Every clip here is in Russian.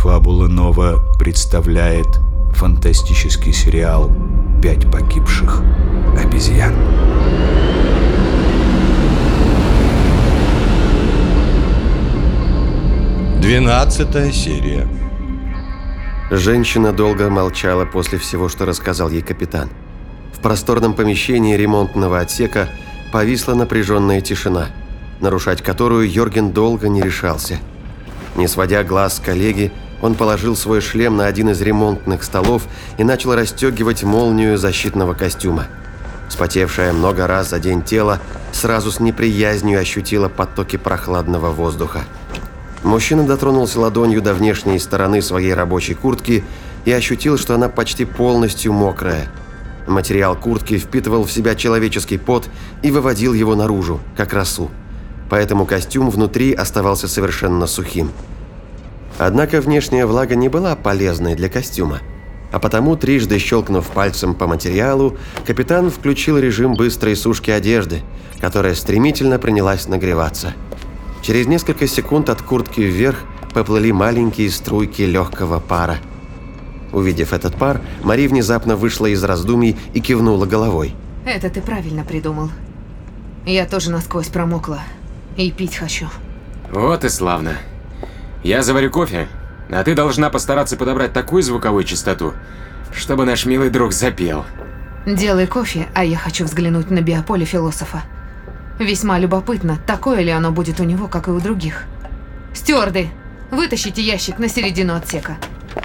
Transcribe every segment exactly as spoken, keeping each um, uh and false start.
Фабула Нова представляет фантастический сериал «Пять погибших обезьян». Двенадцатая серия. Женщина долго молчала после всего, что рассказал ей капитан. В просторном помещении ремонтного отсека повисла напряженная тишина, нарушать которую Йорген долго не решался. Не сводя глаз с коллеги, он положил свой шлем на один из ремонтных столов и начал расстегивать молнию защитного костюма. Вспотевшее много раз за день тело сразу с неприязнью ощутило потоки прохладного воздуха. Мужчина дотронулся ладонью до внешней стороны своей рабочей куртки и ощутил, что она почти полностью мокрая. Материал куртки впитывал в себя человеческий пот и выводил его наружу, как росу. Поэтому костюм внутри оставался совершенно сухим. Однако внешняя влага не была полезной для костюма. А потому, трижды щелкнув пальцем по материалу, капитан включил режим быстрой сушки одежды, которая стремительно принялась нагреваться. Через несколько секунд от куртки вверх поплыли маленькие струйки легкого пара. Увидев этот пар, Мари внезапно вышла из раздумий и кивнула головой. Это ты правильно придумал. Я тоже насквозь промокла. И пить хочу. Вот и славно. Я заварю кофе, а ты должна постараться подобрать такую звуковую частоту, чтобы наш милый друг запел. Делай кофе, а я хочу взглянуть на биополе философа. Весьма любопытно, такое ли оно будет у него, как и у других. Стюарды, вытащите ящик на середину отсека.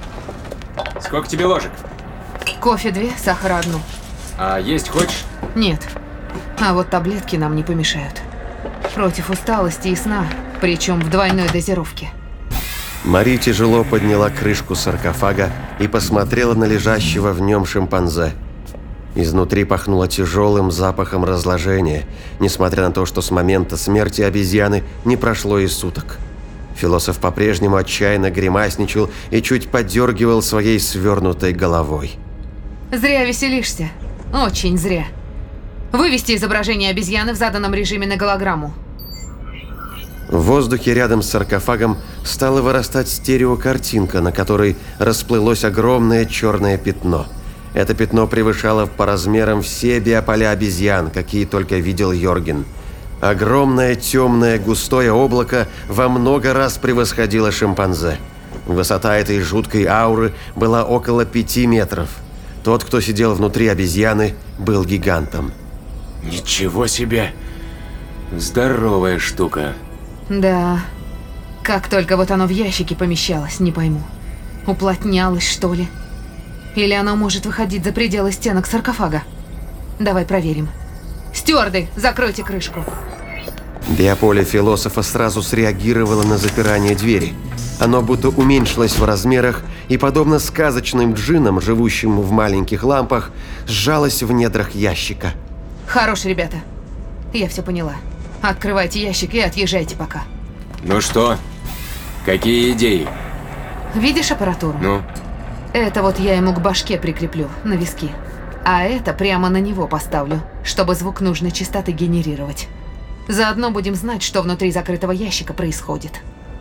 Сколько тебе ложек? Кофе две, сахара одну. А есть хочешь? Нет. А вот таблетки нам не помешают. Против усталости и сна, причем в двойной дозировке. Мари тяжело подняла крышку саркофага и посмотрела на лежащего в нем шимпанзе. Изнутри пахнуло тяжелым запахом разложения, несмотря на то, что с момента смерти обезьяны не прошло и суток. Философ по-прежнему отчаянно гримасничал и чуть подергивал своей свернутой головой. Зря веселишься. Очень зря. Вывести изображение обезьяны в заданном режиме на голограмму. В воздухе рядом с саркофагом стала вырастать стереокартинка, на которой расплылось огромное черное пятно. Это пятно превышало по размерам все биополя обезьян, какие только видел Йорген. Огромное темное густое облако во много раз превосходило шимпанзе. Высота этой жуткой ауры была около пяти метров. Тот, кто сидел внутри обезьяны, был гигантом. Ничего себе! Здоровая штука. Да. Как только вот оно в ящике помещалось, не пойму. Уплотнялось, что ли? Или оно может выходить за пределы стенок саркофага? Давай проверим. Стюарды, закройте крышку. Биополе философа сразу среагировало на запирание двери. Оно будто уменьшилось в размерах и, подобно сказочным джиннам, живущим в маленьких лампах, сжалось в недрах ящика. Хорош, ребята. Я все поняла. Открывайте ящик и отъезжайте пока. Ну что? Какие идеи? Видишь аппаратуру? Ну? Это вот я ему к башке прикреплю, на виски. А это прямо на него поставлю, чтобы звук нужной частоты генерировать. Заодно будем знать, что внутри закрытого ящика происходит.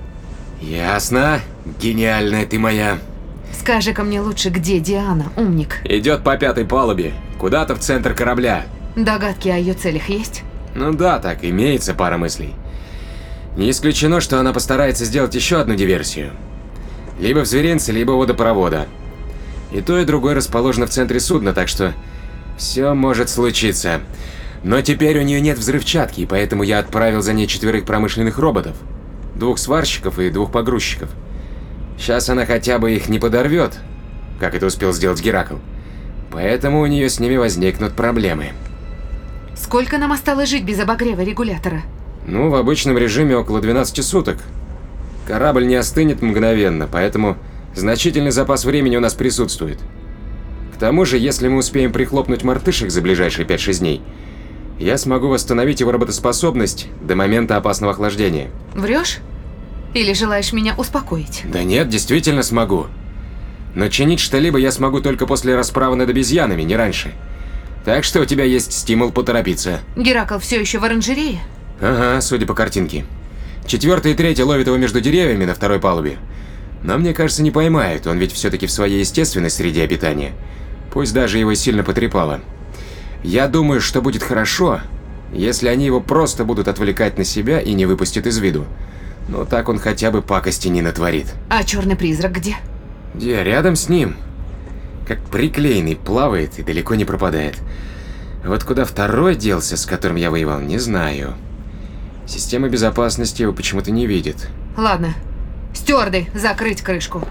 Ясно. Гениальная ты моя. Скажи-ка мне лучше, где Диана, умник? Идет по пятой палубе, куда-то в центр корабля. Догадки о ее целях есть? Ну да, так, имеется пара мыслей. Не исключено, что она постарается сделать еще одну диверсию. Либо в зверинце, либо у водопровода. И то, и другое расположено в центре судна, так что все может случиться. Но теперь у нее нет взрывчатки, поэтому я отправил за ней четверых промышленных роботов. Двух сварщиков и двух погрузчиков. Сейчас она хотя бы их не подорвет, как это успел сделать Геракл. Поэтому у нее с ними возникнут проблемы. Сколько нам осталось жить без обогрева регулятора? Ну, в обычном режиме около двенадцати суток. Корабль не остынет мгновенно, поэтому значительный запас времени у нас присутствует. К тому же, если мы успеем прихлопнуть мартышек за ближайшие пять-шесть дней, я смогу восстановить его работоспособность до момента опасного охлаждения. Врешь? Или желаешь меня успокоить? Да нет, действительно смогу. Но чинить что-либо я смогу только после расправы над обезьянами, не раньше. Так что у тебя есть стимул поторопиться. Геракл все еще в оранжерее? Ага, судя по картинке. Четвертый и третий ловят его между деревьями на второй палубе. Но мне кажется, не поймают, он ведь все-таки в своей естественной среде обитания. Пусть даже его сильно потрепало. Я думаю, что будет хорошо, если они его просто будут отвлекать на себя и не выпустят из виду. Но так он хотя бы пакости не натворит. А черный призрак где? Где? Рядом с ним. Как приклеенный, плавает и далеко не пропадает. Вот куда второй делся, с которым я воевал, не знаю. Система безопасности его почему-то не видит. Ладно. Стюарды, закрыть крышку.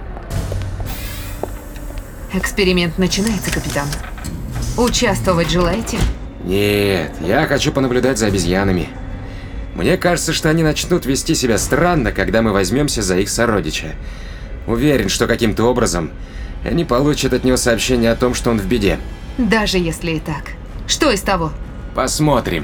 Эксперимент начинается, капитан. Участвовать желаете? Нет, я хочу понаблюдать за обезьянами. Мне кажется, что они начнут вести себя странно, когда мы возьмемся за их сородича. Уверен, что каким-то образом они получат от него сообщение о том, что он в беде. Даже если и так. Что из того? Посмотрим.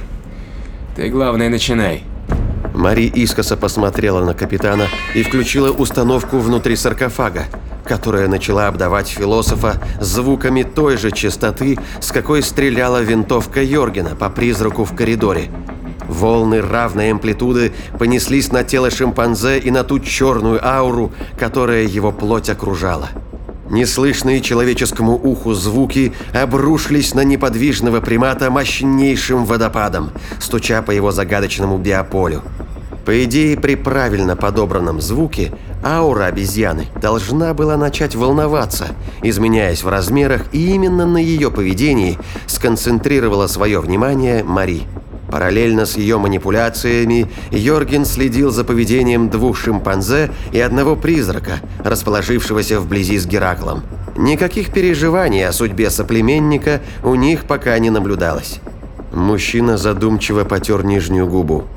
Ты, главное, начинай. Мари искоса посмотрела на капитана и включила установку внутри саркофага, которая начала обдавать философа звуками той же частоты, с какой стреляла винтовка Йоргена по призраку в коридоре. Волны равной амплитуды понеслись на тело шимпанзе и на ту черную ауру, которая его плоть окружала. Неслышные человеческому уху звуки обрушились на неподвижного примата мощнейшим водопадом, стуча по его загадочному биополю. По идее, при правильно подобранном звуке аура обезьяны должна была начать волноваться, изменяясь в размерах, и именно на ее поведении сконцентрировала свое внимание Мари. Параллельно с ее манипуляциями Йорген следил за поведением двух шимпанзе и одного призрака, расположившегося вблизи с Гераклом. Никаких переживаний о судьбе соплеменника у них пока не наблюдалось. Мужчина задумчиво потер нижнюю губу.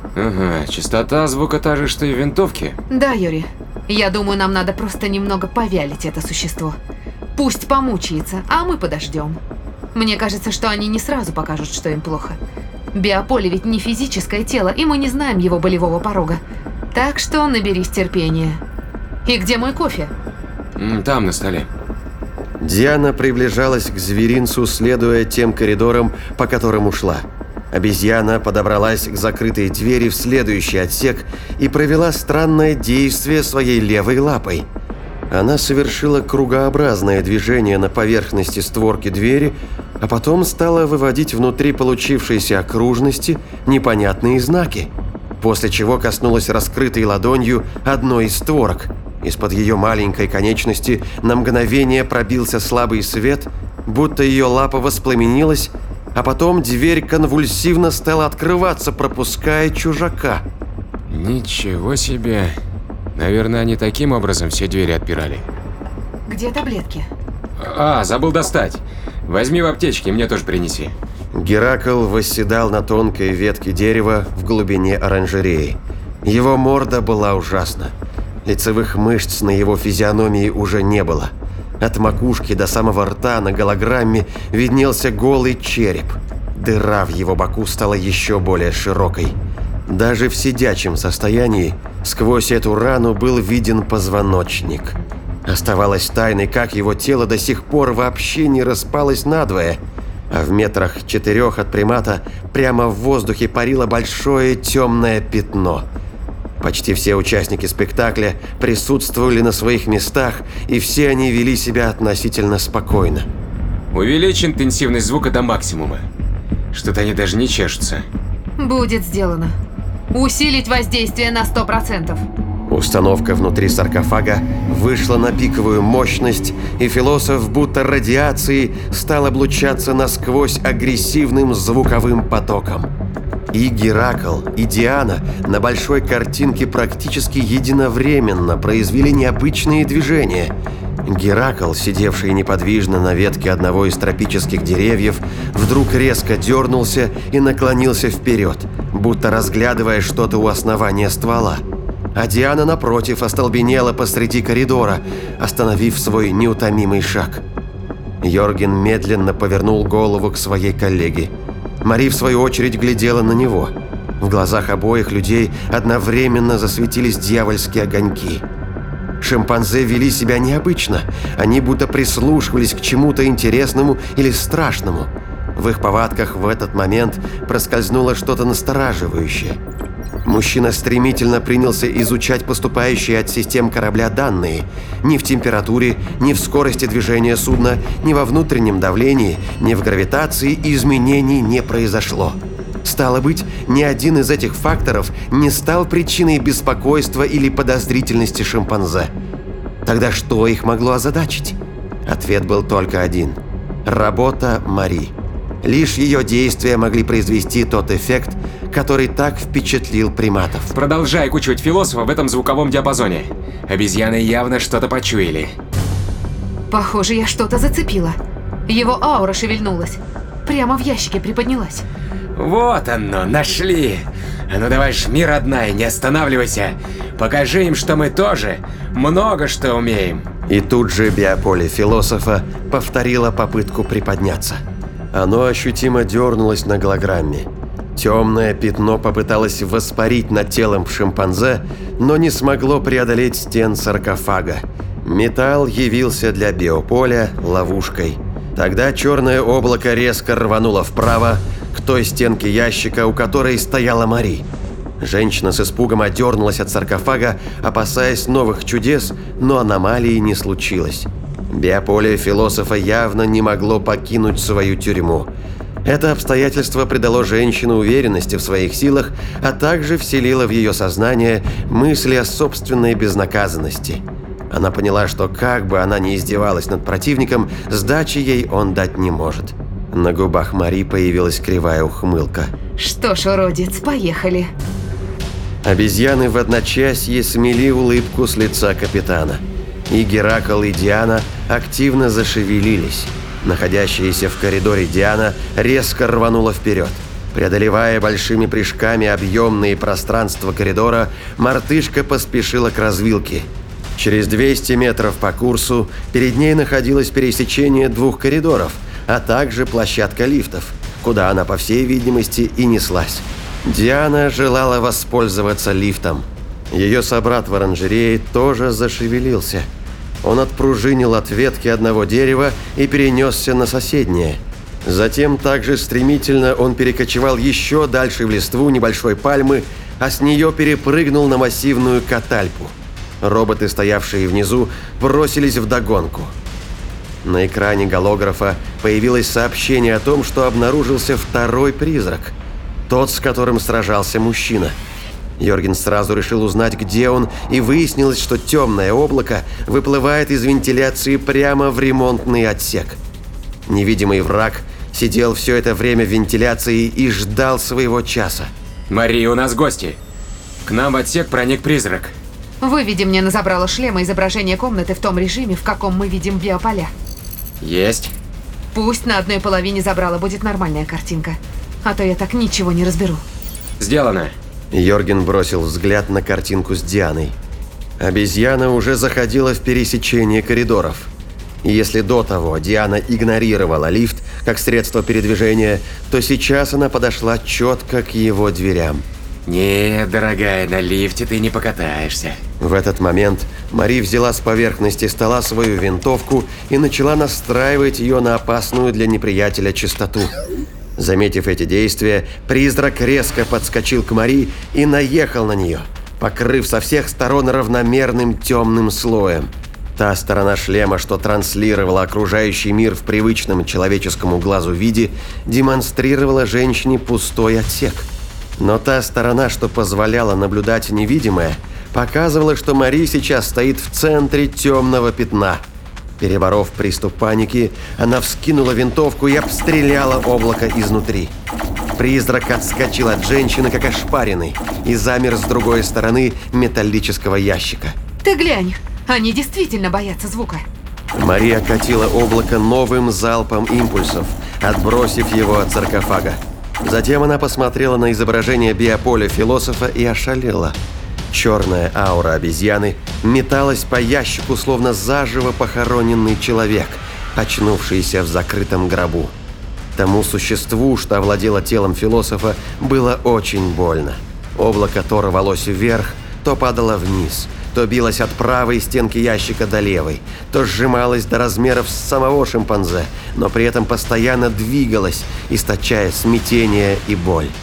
Ага, частота звука та же, что и в винтовке. Да, Юрий. Я думаю, нам надо просто немного повялить это существо. Пусть помучается, а мы подождем. Мне кажется, что они не сразу покажут, что им плохо. Биополе ведь не физическое тело, и мы не знаем его болевого порога. Так что наберись терпения. И где мой кофе? Там, на столе. Диана приближалась к зверинцу, следуя тем коридорам, по которым ушла. Обезьяна подобралась к закрытой двери в следующий отсек и провела странное действие своей левой лапой. Она совершила кругообразное движение на поверхности створки двери, а потом стала выводить внутри получившейся окружности непонятные знаки, после чего коснулась раскрытой ладонью одной из створок. Из-под ее маленькой конечности на мгновение пробился слабый свет, будто ее лапа воспламенилась, а потом дверь конвульсивно стала открываться, пропуская чужака. Ничего себе. Наверное, они таким образом все двери отпирали. Где таблетки? А, забыл достать. Возьми в аптечке, мне тоже принеси. Геракл восседал на тонкой ветке дерева в глубине оранжереи. Его морда была ужасна. Лицевых мышц на его физиономии уже не было. От макушки до самого рта на голограмме виднелся голый череп. Дыра в его боку стала еще более широкой. Даже в сидячем состоянии сквозь эту рану был виден позвоночник. Оставалось тайной, как его тело до сих пор вообще не распалось надвое, а в метрах четырех от примата прямо в воздухе парило большое темное пятно. Почти все участники спектакля присутствовали на своих местах, и все они вели себя относительно спокойно. Увеличь интенсивность звука до максимума. Что-то они даже не чешутся. Будет сделано. Усилить воздействие на сто процентов. Установка внутри саркофага вышла на пиковую мощность, и философ будто радиацией стал облучаться насквозь агрессивным звуковым потоком. И Геракл, и Диана на большой картинке практически единовременно произвели необычные движения. Геракл, сидевший неподвижно на ветке одного из тропических деревьев, вдруг резко дернулся и наклонился вперед, будто разглядывая что-то у основания ствола. А Диана, напротив, остолбенела посреди коридора, остановив свой неутомимый шаг. Йорген медленно повернул голову к своей коллеге. Мари, в свою очередь, глядела на него. В глазах обоих людей одновременно засветились дьявольские огоньки. Шимпанзе вели себя необычно. Они будто прислушивались к чему-то интересному или страшному. В их повадках в этот момент проскользнуло что-то настораживающее. Мужчина стремительно принялся изучать поступающие от систем корабля данные. Ни в температуре, ни в скорости движения судна, ни во внутреннем давлении, ни в гравитации изменений не произошло. Стало быть, ни один из этих факторов не стал причиной беспокойства или подозрительности шимпанзе. Тогда что их могло озадачить? Ответ был только один – работа Мари. Лишь ее действия могли произвести тот эффект, который так впечатлил приматов. Продолжай кучивать философа в этом звуковом диапазоне. Обезьяны явно что-то почуяли. Похоже, я что-то зацепила. Его аура шевельнулась. Прямо в ящике приподнялась. Вот оно, нашли. А ну давай жми, родная, не останавливайся. Покажи им, что мы тоже много что умеем. И тут же биополе философа повторило попытку приподняться. Оно ощутимо дернулось на голограмме. Темное пятно попыталось воспарить над телом шимпанзе, но не смогло преодолеть стен саркофага. Металл явился для биополя ловушкой. Тогда черное облако резко рвануло вправо, к той стенке ящика, у которой стояла Мари. Женщина с испугом отдернулась от саркофага, опасаясь новых чудес, но аномалии не случилось. Биополе философа явно не могло покинуть свою тюрьму. Это обстоятельство придало женщине уверенности в своих силах, а также вселило в ее сознание мысли о собственной безнаказанности. Она поняла, что как бы она ни издевалась над противником, сдачи ей он дать не может. На губах Мари появилась кривая ухмылка. Что ж, уродец, поехали. Обезьяны в одночасье смели улыбку с лица капитана. И Геракл, и Диана активно зашевелились. Находящаяся в коридоре Диана резко рванула вперед. Преодолевая большими прыжками объемные пространства коридора, мартышка поспешила к развилке. Через двести метров по курсу перед ней находилось пересечение двух коридоров, а также площадка лифтов, куда она, по всей видимости, и неслась. Диана желала воспользоваться лифтом. Ее собрат в оранжерее тоже зашевелился. Он отпружинил от ветки одного дерева и перенесся на соседнее. Затем также стремительно он перекочевал еще дальше в листву небольшой пальмы, а с нее перепрыгнул на массивную катальпу. Роботы, стоявшие внизу, бросились вдогонку. На экране голографа появилось сообщение о том, что обнаружился второй призрак. Тот, с которым сражался мужчина. Йорген сразу решил узнать, где он, и выяснилось, что темное облако выплывает из вентиляции прямо в ремонтный отсек. Невидимый враг сидел все это время в вентиляции и ждал своего часа. Мари, у нас гости. К нам в отсек проник призрак. Выведи мне на забрало шлема изображение комнаты в том режиме, в каком мы видим биополя. Есть. Пусть на одной половине забрала будет нормальная картинка, а то я так ничего не разберу. Сделано. Йорген бросил взгляд на картинку с Дианой. Обезьяна уже заходила в пересечение коридоров. И если до того Диана игнорировала лифт как средство передвижения, то сейчас она подошла четко к его дверям. Нет, дорогая, на лифте ты не покатаешься. В этот момент Мари взяла с поверхности стола свою винтовку и начала настраивать ее на опасную для неприятеля частоту. Заметив эти действия, призрак резко подскочил к Мари и наехал на нее, покрыв со всех сторон равномерным темным слоем. Та сторона шлема, что транслировала окружающий мир в привычном человеческому глазу виде, демонстрировала женщине пустой отсек. Но та сторона, что позволяла наблюдать невидимое, показывала, что Мари сейчас стоит в центре темного пятна. Переборов приступ паники, она вскинула винтовку и обстреляла облако изнутри. Призрак отскочил от женщины, как ошпаренный, и замер с другой стороны металлического ящика. Ты глянь, они действительно боятся звука. Мари окатила облако новым залпом импульсов, отбросив его от саркофага. Затем она посмотрела на изображение биополя философа и ошалела. Черная аура обезьяны металась по ящику, словно заживо похороненный человек, очнувшийся в закрытом гробу. Тому существу, что овладело телом философа, было очень больно. Облако то рвалось вверх, то падало вниз, то билось от правой стенки ящика до левой, то сжималось до размеров самого шимпанзе, но при этом постоянно двигалось, источая смятение и боль.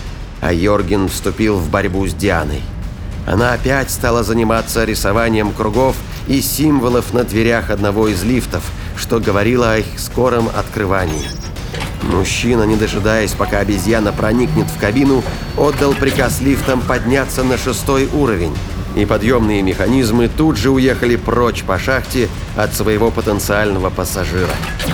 а Йорген вступил в борьбу с Дианой. Она опять стала заниматься рисованием кругов и символов на дверях одного из лифтов, что говорило о их скором открывании. Мужчина, не дожидаясь, пока обезьяна проникнет в кабину, отдал приказ лифтам подняться на шестой уровень, и подъемные механизмы тут же уехали прочь по шахте от своего потенциального пассажира.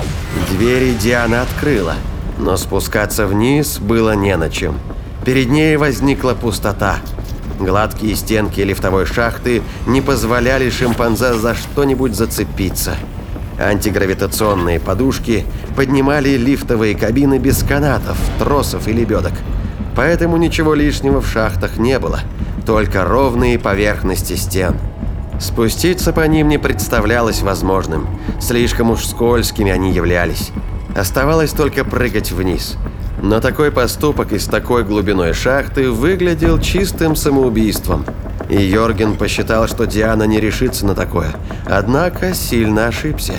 Двери Диана открыла, но спускаться вниз было не на чем. Перед ней возникла пустота. Гладкие стенки лифтовой шахты не позволяли шимпанзе за что-нибудь зацепиться. Антигравитационные подушки поднимали лифтовые кабины без канатов, тросов и лебедок. Поэтому ничего лишнего в шахтах не было, только ровные поверхности стен. Спуститься по ним не представлялось возможным, слишком уж скользкими они являлись. Оставалось только прыгать вниз. Но такой поступок из такой глубиной шахты выглядел чистым самоубийством. И Йорген посчитал, что Диана не решится на такое, однако сильно ошибся.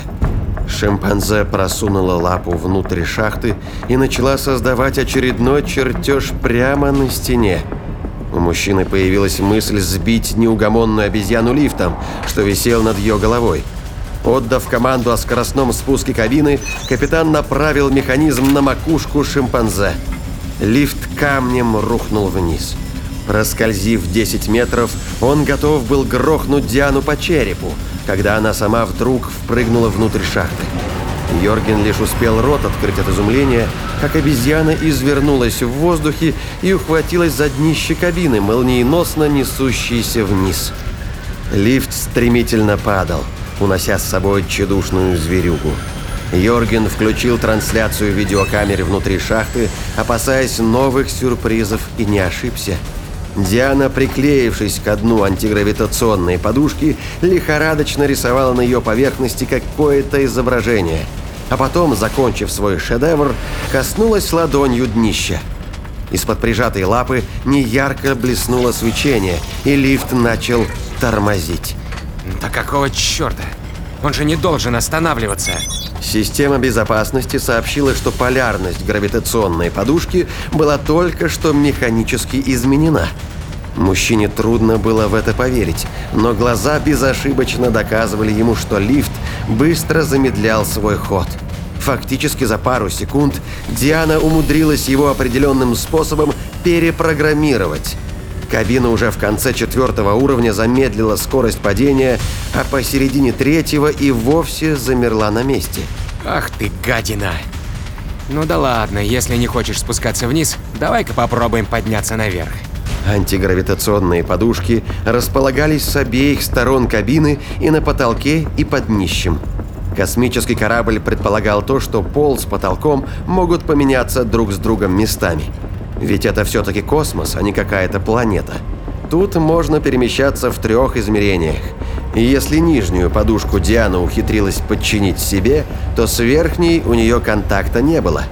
Шимпанзе просунула лапу внутрь шахты и начала создавать очередной чертеж прямо на стене. У мужчины появилась мысль сбить неугомонную обезьяну лифтом, что висел над ее головой. Отдав команду о скоростном спуске кабины, капитан направил механизм на макушку шимпанзе. Лифт камнем рухнул вниз. Проскользив десять метров, он готов был грохнуть Диану по черепу, когда она сама вдруг впрыгнула внутрь шахты. Йорген лишь успел рот открыть от изумления, как обезьяна извернулась в воздухе и ухватилась за днище кабины, молниеносно несущейся вниз. Лифт стремительно падал, унося с собой тщедушную зверюгу. Йорген включил трансляцию видеокамеры внутри шахты, опасаясь новых сюрпризов, и не ошибся. Диана, приклеившись к дну антигравитационной подушки, лихорадочно рисовала на ее поверхности какое-то изображение, а потом, закончив свой шедевр, коснулась ладонью днища. Из-под прижатой лапы неярко блеснуло свечение, и лифт начал тормозить. Да какого черта? Он же не должен останавливаться. Система безопасности сообщила, что полярность гравитационной подушки была только что механически изменена. Мужчине трудно было в это поверить, но глаза безошибочно доказывали ему, что лифт быстро замедлял свой ход. Фактически за пару секунд Диана умудрилась его определенным способом перепрограммировать. Кабина уже в конце четвертого уровня замедлила скорость падения, а посередине третьего и вовсе замерла на месте. Ах ты, гадина! Ну да ладно, если не хочешь спускаться вниз, давай-ка попробуем подняться наверх. Антигравитационные подушки располагались с обеих сторон кабины и на потолке, и под днищем. Космический корабль предполагал то, что пол с потолком могут поменяться друг с другом местами. Ведь это все-таки космос, а не какая-то планета. Тут можно перемещаться в трех измерениях. И если нижнюю подушку Диана ухитрилась подчинить себе, то с верхней у нее контакта не было.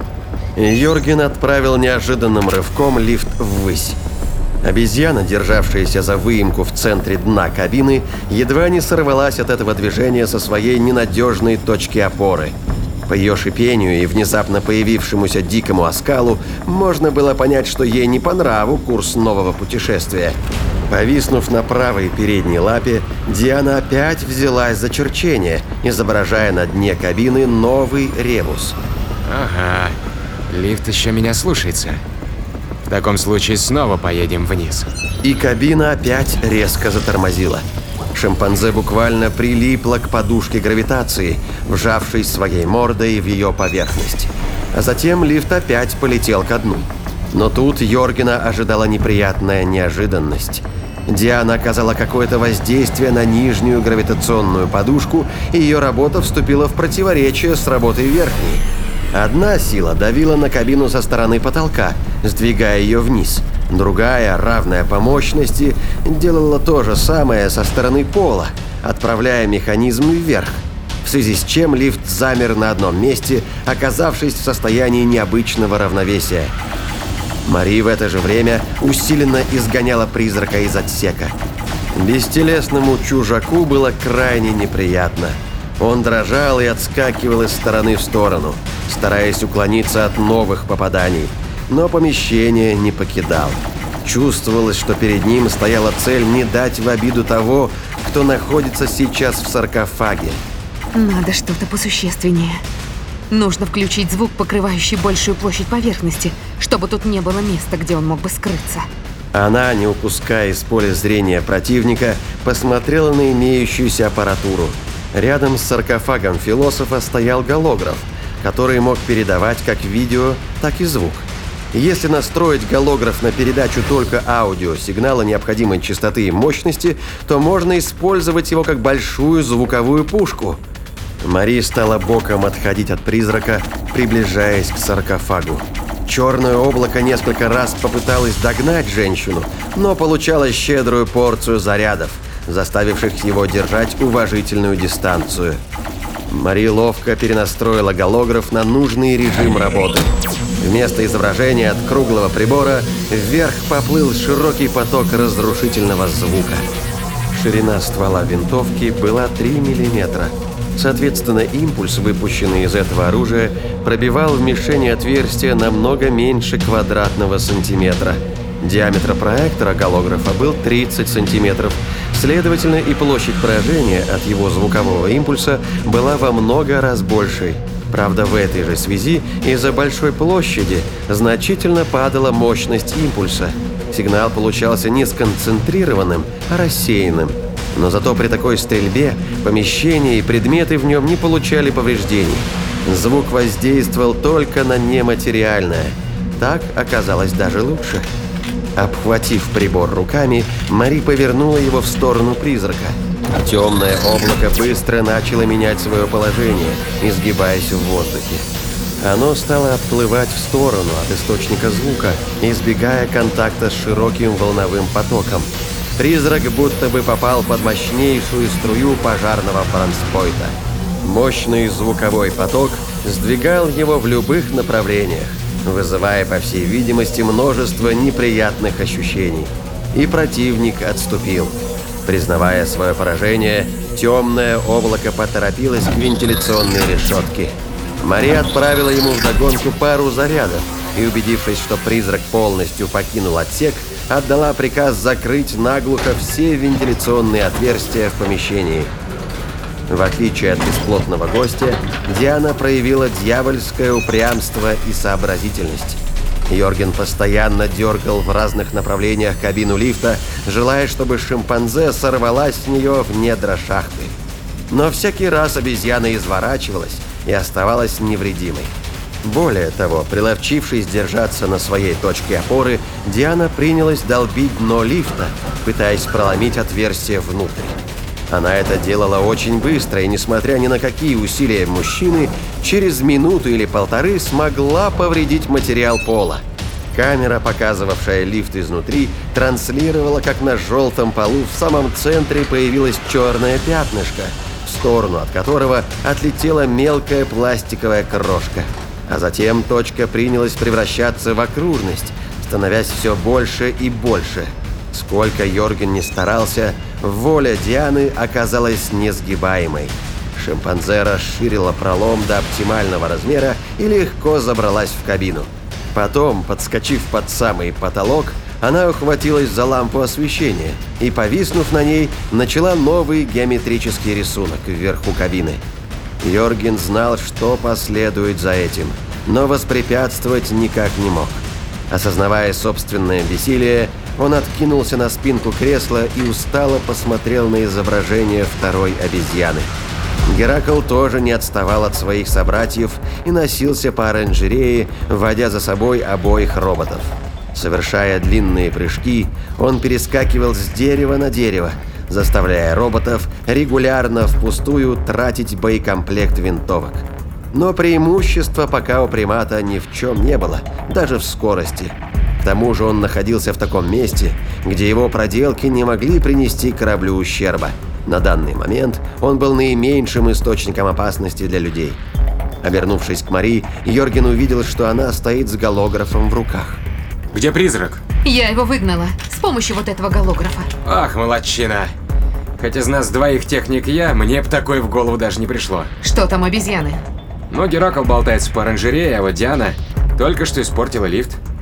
Йорген отправил неожиданным рывком лифт ввысь. Обезьяна, державшаяся за выемку в центре дна кабины, едва не сорвалась от этого движения со своей ненадежной точки опоры. По ее шипению и внезапно появившемуся дикому оскалу можно было понять, что ей не по нраву курс нового путешествия. Повиснув на правой передней лапе, Диана опять взялась за черчение, изображая на дне кабины новый ребус. Ага, лифт еще меня слушается. В таком случае снова поедем вниз. И кабина опять резко затормозила. Шимпанзе буквально прилипла к подушке гравитации, вжавшись своей мордой в ее поверхность. А затем лифт опять полетел ко дну. Но тут Йоргена ожидала неприятная неожиданность. Диана оказала какое-то воздействие на нижнюю гравитационную подушку, и ее работа вступила в противоречие с работой верхней. Одна сила давила на кабину со стороны потолка, сдвигая ее вниз. Другая, равная по мощности, делала то же самое со стороны пола, отправляя механизм вверх, в связи с чем лифт замер на одном месте, оказавшись в состоянии необычного равновесия. Мари в это же время усиленно изгоняла призрака из отсека. Бестелесному чужаку было крайне неприятно. Он дрожал и отскакивал из стороны в сторону, стараясь уклониться от новых попаданий. но помещение не покидал. Чувствовалось, что перед ним стояла цель не дать в обиду того, кто находится сейчас в саркофаге. Надо что-то посущественнее. Нужно включить звук, покрывающий большую площадь поверхности, чтобы тут не было места, где он мог бы скрыться. Она, не упуская из поля зрения противника, посмотрела на имеющуюся аппаратуру. Рядом с саркофагом философа стоял голограф, который мог передавать как видео, так и звук. Если настроить голограф на передачу только аудиосигнала необходимой частоты и мощности, то можно использовать его как большую звуковую пушку. Мари стала боком отходить от призрака, приближаясь к саркофагу. Черное облако несколько раз попыталось догнать женщину, но получало щедрую порцию зарядов, заставивших его держать уважительную дистанцию. Мари ловко перенастроила голограф на нужный режим работы. Вместо изображения от круглого прибора вверх поплыл широкий поток разрушительного звука. Ширина ствола винтовки была три миллиметра. Соответственно, импульс, выпущенный из этого оружия, пробивал в мишени отверстия намного меньше квадратного сантиметра. Диаметр проектора голографа был тридцать сантиметров. Следовательно, и площадь поражения от его звукового импульса была во много раз большей. Правда, в этой же связи из-за большой площади значительно падала мощность импульса. Сигнал получался не сконцентрированным, а рассеянным. Но зато при такой стрельбе помещение и предметы в нем не получали повреждений. Звук воздействовал только на нематериальное. Так оказалось даже лучше. Обхватив прибор руками, Мари повернула его в сторону призрака. Темное облако быстро начало менять свое положение, изгибаясь в воздухе. Оно стало отплывать в сторону от источника звука, избегая контакта с широким волновым потоком. Призрак будто бы попал под мощнейшую струю пожарного бронспойта. Мощный звуковой поток сдвигал его в любых направлениях, вызывая, по всей видимости, множество неприятных ощущений. И противник отступил. Признавая свое поражение, темное облако поторопилось к вентиляционной решетке. Мари отправила ему вдогонку пару зарядов и, убедившись, что призрак полностью покинул отсек, отдала приказ закрыть наглухо все вентиляционные отверстия в помещении. В отличие от бесплотного гостя, Диана проявила дьявольское упрямство и сообразительность. Йорген постоянно дергал в разных направлениях кабину лифта, желая, чтобы шимпанзе сорвалась с нее в недра шахты. Но всякий раз обезьяна изворачивалась и оставалась невредимой. Более того, приловчившись держаться на своей точке опоры, Диана принялась долбить дно лифта, пытаясь проломить отверстие внутрь. Она это делала очень быстро и, несмотря ни на какие усилия мужчины, через минуту или полторы смогла повредить материал пола. Камера, показывавшая лифт изнутри, транслировала, как на желтом полу в самом центре появилось черное пятнышко, в сторону от которого отлетела мелкая пластиковая крошка. А затем точка принялась превращаться в окружность, становясь все больше и больше. Сколько Йорген ни старался, воля Дианы оказалась несгибаемой. Шимпанзе расширила пролом до оптимального размера и легко забралась в кабину. Потом, подскочив под самый потолок, она ухватилась за лампу освещения и, повиснув на ней, начала новый геометрический рисунок вверху кабины. Йорген знал, что последует за этим, но воспрепятствовать никак не мог. Осознавая собственное бессилие, он откинулся на спинку кресла и устало посмотрел на изображение второй обезьяны. Геракл тоже не отставал от своих собратьев и носился по оранжерее, вводя за собой обоих роботов. Совершая длинные прыжки, он перескакивал с дерева на дерево, заставляя роботов регулярно впустую тратить боекомплект винтовок. Но преимущества пока у примата ни в чем не было, даже в скорости. К тому же он находился в таком месте, где его проделки не могли принести кораблю ущерба. На данный момент он был наименьшим источником опасности для людей. Обернувшись к Мари, Йорген увидел, что она стоит с голографом в руках. Где призрак? Я его выгнала с помощью вот этого голографа. Ах, молодчина. Хоть из нас двоих техник я, мне б такое в голову даже не пришло. Что там обезьяны? Но Геракл болтается по оранжерее, а вот Диана только что испортила лифт.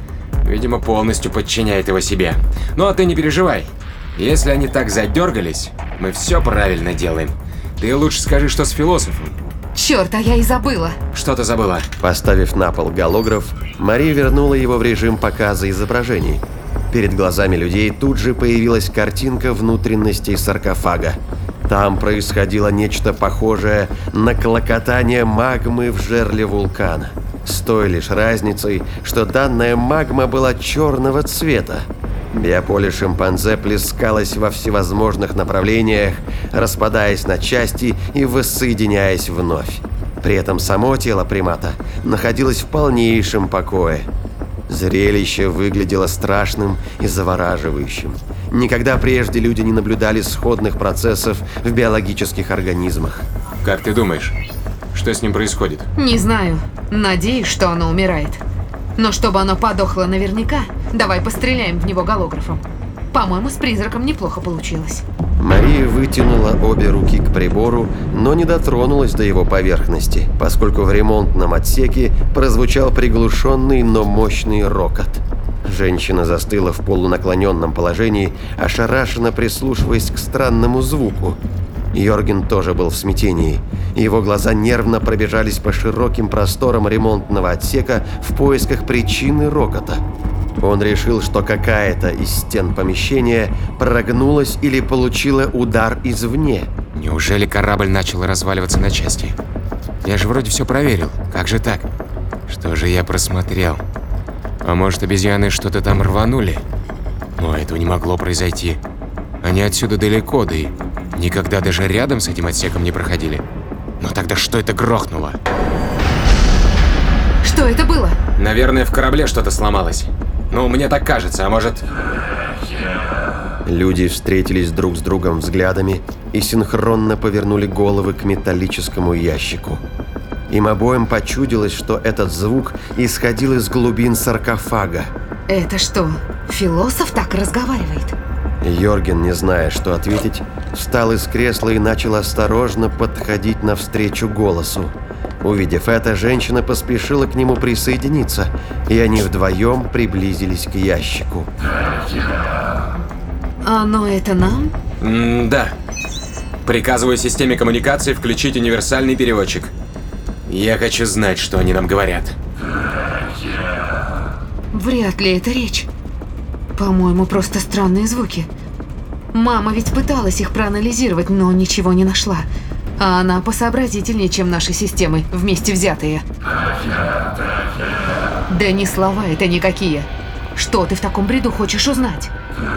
Видимо, полностью подчиняет его себе. Ну а ты не переживай. Если они так задергались, мы все правильно делаем. Ты лучше скажи, что с философом. Черт, а я и забыла. Что ты забыла? Поставив на пол голограф, Мария вернула его в режим показа изображений. Перед глазами людей тут же появилась картинка внутренностей саркофага. Там происходило нечто похожее на клокотание магмы в жерле вулкана. С той лишь разницей, что данная магма была черного цвета. Биополе шимпанзе плескалось во всевозможных направлениях, распадаясь на части и воссоединяясь вновь. При этом само тело примата находилось в полнейшем покое. Зрелище выглядело страшным и завораживающим. Никогда прежде люди не наблюдали сходных процессов в биологических организмах. Как ты думаешь, что с ним происходит? Не знаю. Надеюсь, что оно умирает. Но чтобы оно подохло наверняка, давай постреляем в него голографом. По-моему, с призраком неплохо получилось. Мария вытянула обе руки к прибору, но не дотронулась до его поверхности, поскольку в ремонтном отсеке прозвучал приглушенный, но мощный рокот. Женщина застыла в полунаклоненном положении, ошарашенно прислушиваясь к странному звуку. Йорген тоже был в смятении. Его глаза нервно пробежались по широким просторам ремонтного отсека в поисках причины рокота. Он решил, что какая-то из стен помещения прогнулась или получила удар извне. Неужели корабль начал разваливаться на части? Я же вроде все проверил. Как же так? Что же я просмотрел? А может, обезьяны что-то там рванули? Но этого не могло произойти. Они отсюда далеко, да и никогда даже рядом с этим отсеком не проходили. Но тогда что это грохнуло? Что это было? Наверное, в корабле что-то сломалось. Ну, мне так кажется, а может... Люди встретились друг с другом взглядами и синхронно повернули головы к металлическому ящику. Им обоим почудилось, что этот звук исходил из глубин саркофага. Это что, философ так разговаривает? Йорген, не зная, что ответить, встал из кресла и начал осторожно подходить навстречу голосу. Увидев это, женщина поспешила к нему присоединиться, и они вдвоем приблизились к ящику. Оно это нам? М-да. Приказываю системе коммуникации включить универсальный переводчик. Я хочу знать, что они нам говорят. Вряд ли это речь. По-моему, просто странные звуки. Мама ведь пыталась их проанализировать, но ничего не нашла. А она посообразительнее, чем наши системы, вместе взятые. Да не слова это никакие. Что ты в таком бреду хочешь узнать?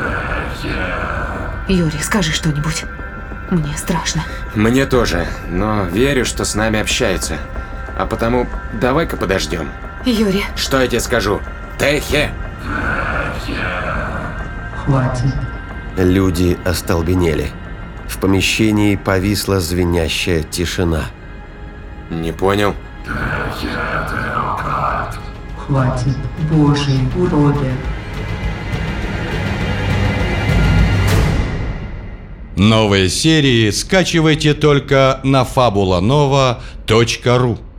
Юрий, скажи что-нибудь. Мне страшно. Мне тоже, но верю, что с нами общаются. А потому давай-ка подождем. Юрий. Что я тебе скажу? Техе! Хватит. Люди остолбенели. В помещении повисла звенящая тишина. Не понял. Хватит, божьи уроды. Новые серии скачивайте только на фабула нова точка ру.